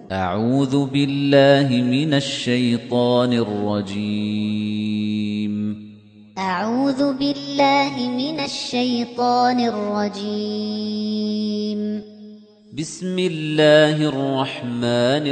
أعوذ بالله من الشيطان الرجيم. أعوذ بالله من الشيطان الرجيم. بسم الله الرحمن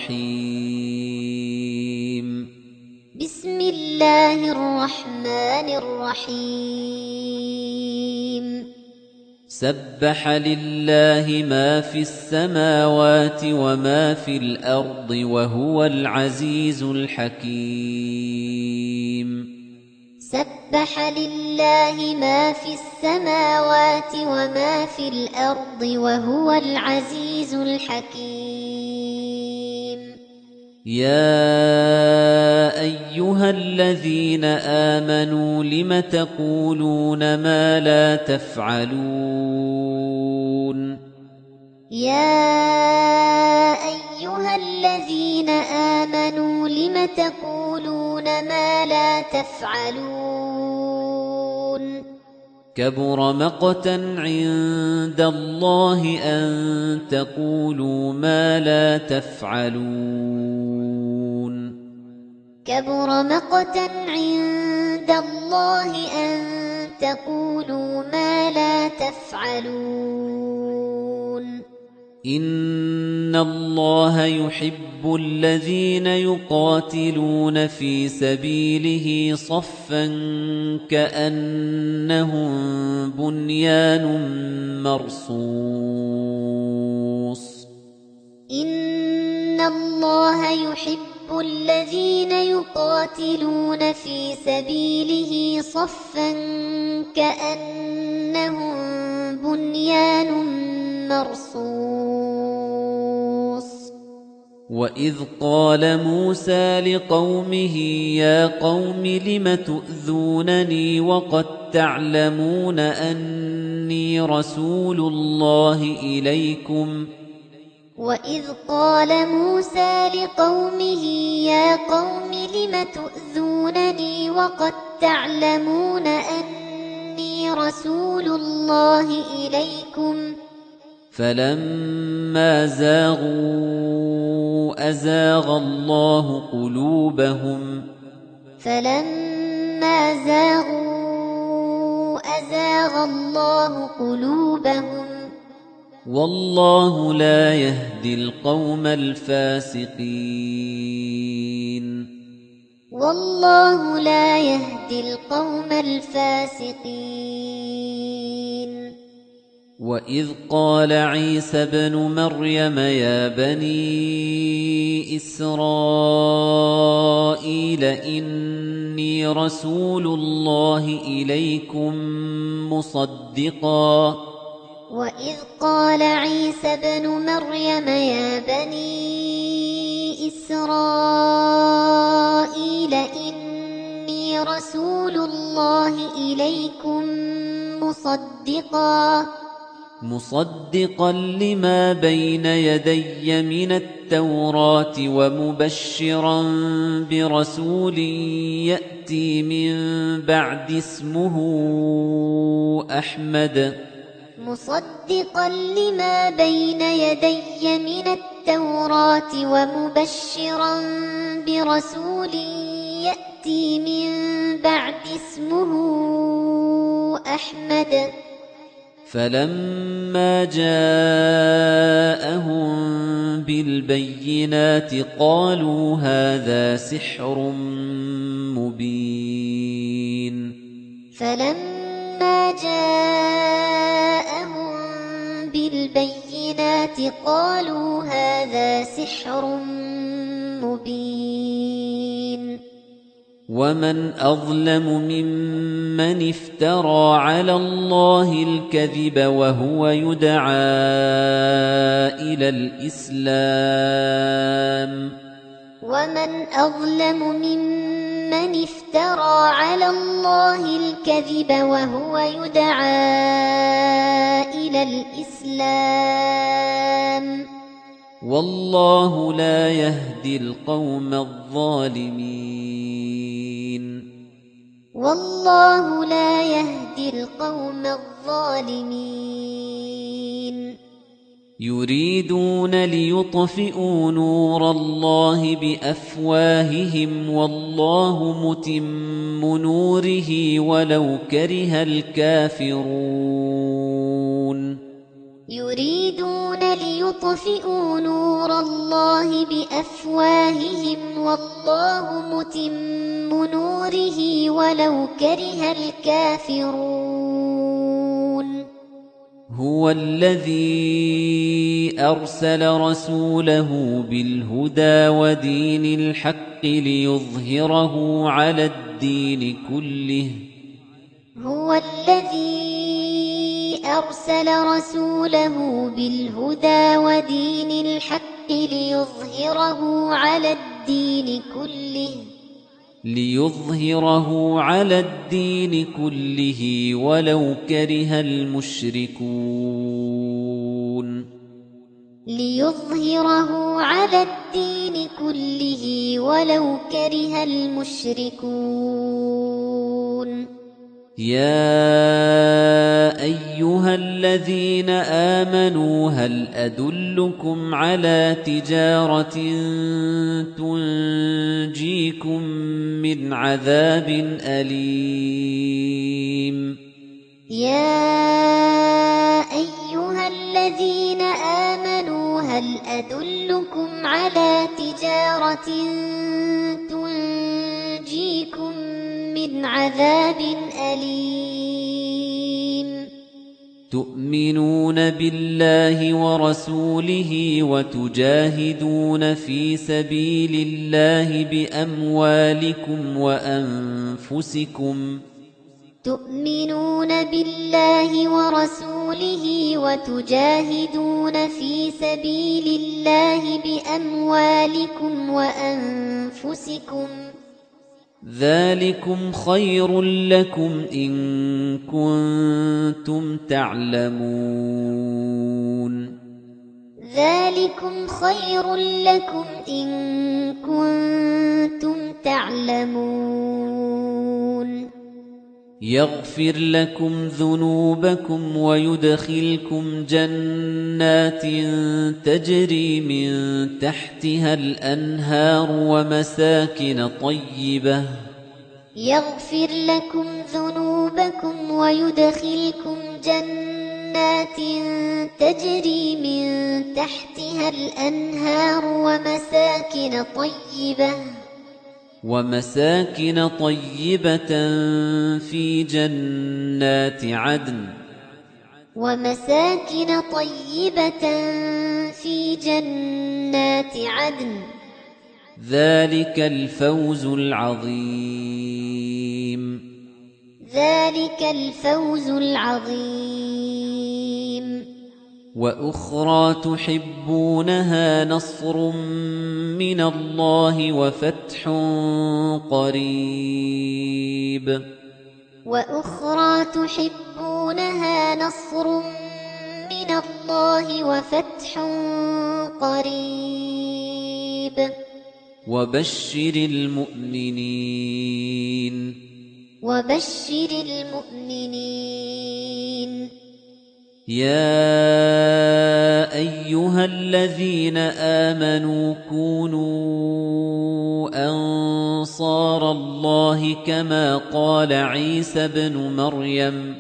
الرحيم. بسم الله الرحمن الرحيم. سبح لله ما في السماوات وما في الأرض وهو العزيز الحكيم. سبح لله ما في السماوات وما في الأرض وهو العزيز الحكيم. يا أيها الذين آمنوا لم تقولون ما لا تفعلون. يا أيها الذين آمنوا لم تقولون ما لا تفعلون. كبر مقتا عند الله أن تقولوا ما لا تفعلون. كبر مقتا عند الله أن تقولوا ما لا تفعلون. إن الله يحب الذين يقاتلون في سبيله صفا كأنهم بنيان مرصوص. إن الله يحب الذين يقاتلون في سبيله صفا كأنهم بنيان مرصوص. وَإِذْ قَالَ مُوسَى لِقَوْمِهِ يَا قَوْمِ لِمَ تُؤْذُونَنِي وَقَدْ تَعْلَمُونَ أَنِّي رَسُولُ اللَّهِ إِلَيْكُمْ. وَإِذْ قَالَ مُوسَى لِقَوْمِهِ يَا قَوْمِ لِمَ تُؤْذُونَنِي وَقَدْ تَعْلَمُونَ أَنِّي رَسُولُ اللَّهِ إِلَيْكُمْ. فَلَمَّا زَاغُوا أَزَاغَ اللَّهُ قُلُوبَهُمْ. فَلَمَّا زَاغُوا أَزَاغَ اللَّهُ قُلُوبَهُمْ. وَاللَّهُ لَا يَهْدِي الْقَوْمَ الْفَاسِقِينَ. وَاللَّهُ لَا يَهْدِي الْقَوْمَ الْفَاسِقِينَ. وَإِذْ قَالَ عِيسَى ابْنُ مَرْيَمَ يَا بَنِي إِسْرَائِيلَ إِنِّي رَسُولُ اللَّهِ إِلَيْكُمْ مُصَدِّقًا. وَإِذْ قَالَ عِيسَى ابْنُ مَرْيَمَ يَا بَنِي إِسْرَائِيلَ إِنِّي رَسُولُ اللَّهِ إِلَيْكُمْ مُصَدِّقًا لِمَا بَيْنَ يَدَيَّ مِنَ التَّوْرَاةِ وَمُبَشِّرًا بِرَسُولٍ يَأْتِي مِن بَعْدِي اسْمُهُ أَحْمَدُ. مُصَدِّقًا لِمَا بَيْنَ يَدَيَّ مِنَ التَّوْرَاةِ وَمُبَشِّرًا بِرَسُولٍ يَأْتِي مِن بَعْدِي اسْمُهُ أَحْمَدُ. فَلَمَّا جَاءَهُم بِالْبَيِّنَاتِ قَالُوا هَذَا سِحْرٌ مُبِينٌ. فَلَمَّا جَاءَهُم بِالْبَيِّنَاتِ قَالُوا هَذَا سِحْرٌ مُبِينٌ. وَمَنْ أَظْلَمُ مِمَّنِ افْتَرَىٰ عَلَى اللَّهِ الْكَذِبَ وَهُوَ يُدْعَىٰ إِلَى الْإِسْلَامِ. وَمَنْ أَظْلَمُ مِمَّنِ افْتَرَىٰ عَلَى اللَّهِ الْكَذِبَ وَهُوَ يُدْعَىٰ إِلَى الْإِسْلَامِ. وَاللَّهُ لَا يَهْدِي الْقَوْمَ الظَّالِمِينَ. وَاللَّهُ لَا يَهْدِي الْقَوْمَ الظَّالِمِينَ. يريدون ليطفئوا نور الله بأفواههم والله متم نوره ولو كره الكافرون يريدون ليطفئوا نور الله بأفواههم والله متم نوره ولو كره الكافرون هو الذي أرسل رسوله بالهدى ودين الحق ليظهره على الدين كله هو الذي أرسل رسوله بالهدى ودين الحق ليظهره على الدين كله ولو كره المشركون ليظهره على الدين كله ولو كره المشركون يا أيها الذين آمنوا هل أدلكم على تجارة تنجيكم من عذاب أليم يا أيها الذين آمنوا هل أدلكم على تجارة تنجيكم من عذاب أليم تؤمنون بالله ورسوله وتجاهدون في سبيل الله بأموالكم وأنفسكم تؤمنون بالله ورسوله وتجاهدون في سبيل الله بأموالكم وأنفسكم ذلكم خير لكم إن كنتم تعلمون ذلكم خير لكم إن كنتم تعلمون يغفر لكم ذنوبكم ويدخلكم جنات تجري من تحتها الأنهار يغفر لكم ذنوبكم ويدخلكم جنات تجري من تحتها الأنهار ومساكن طيبة في جنات عدن ذلك الفوز العظيم وأخرى تحبونها نصر من الله وفتح قريب وبشر المؤمنين يا أيها الذين آمنوا كونوا أنصار الله كما قال عيسى ابن مريم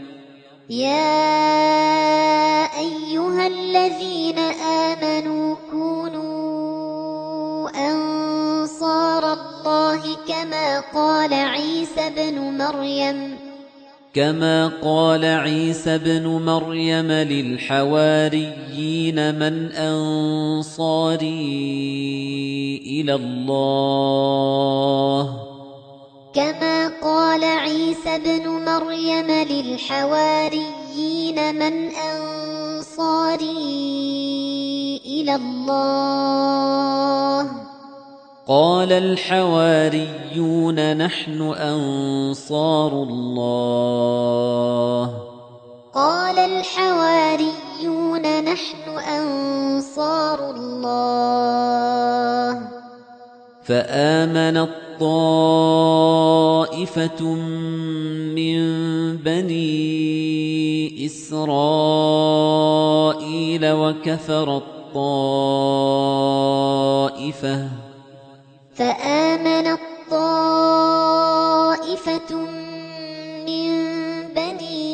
كما قال عيسى ابن مريم للحواريين من أنصاري إلى الله قال الحواريون نحن أنصار الله فآمنت طائفة من بني إسرائيل إسرائيل وكفرت طائفة فآمنت طائفة من بني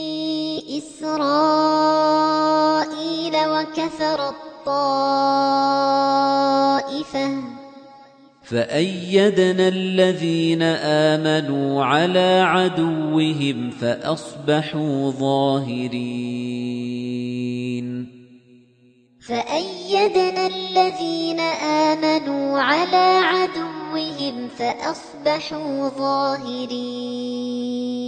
إسرائيل وكفرت طائفة فأيدنا الذين آمنوا على عدوهم فأصبحوا ظاهرين فأيدنا الذين آمنوا على عدوهم فأصبحوا ظاهرين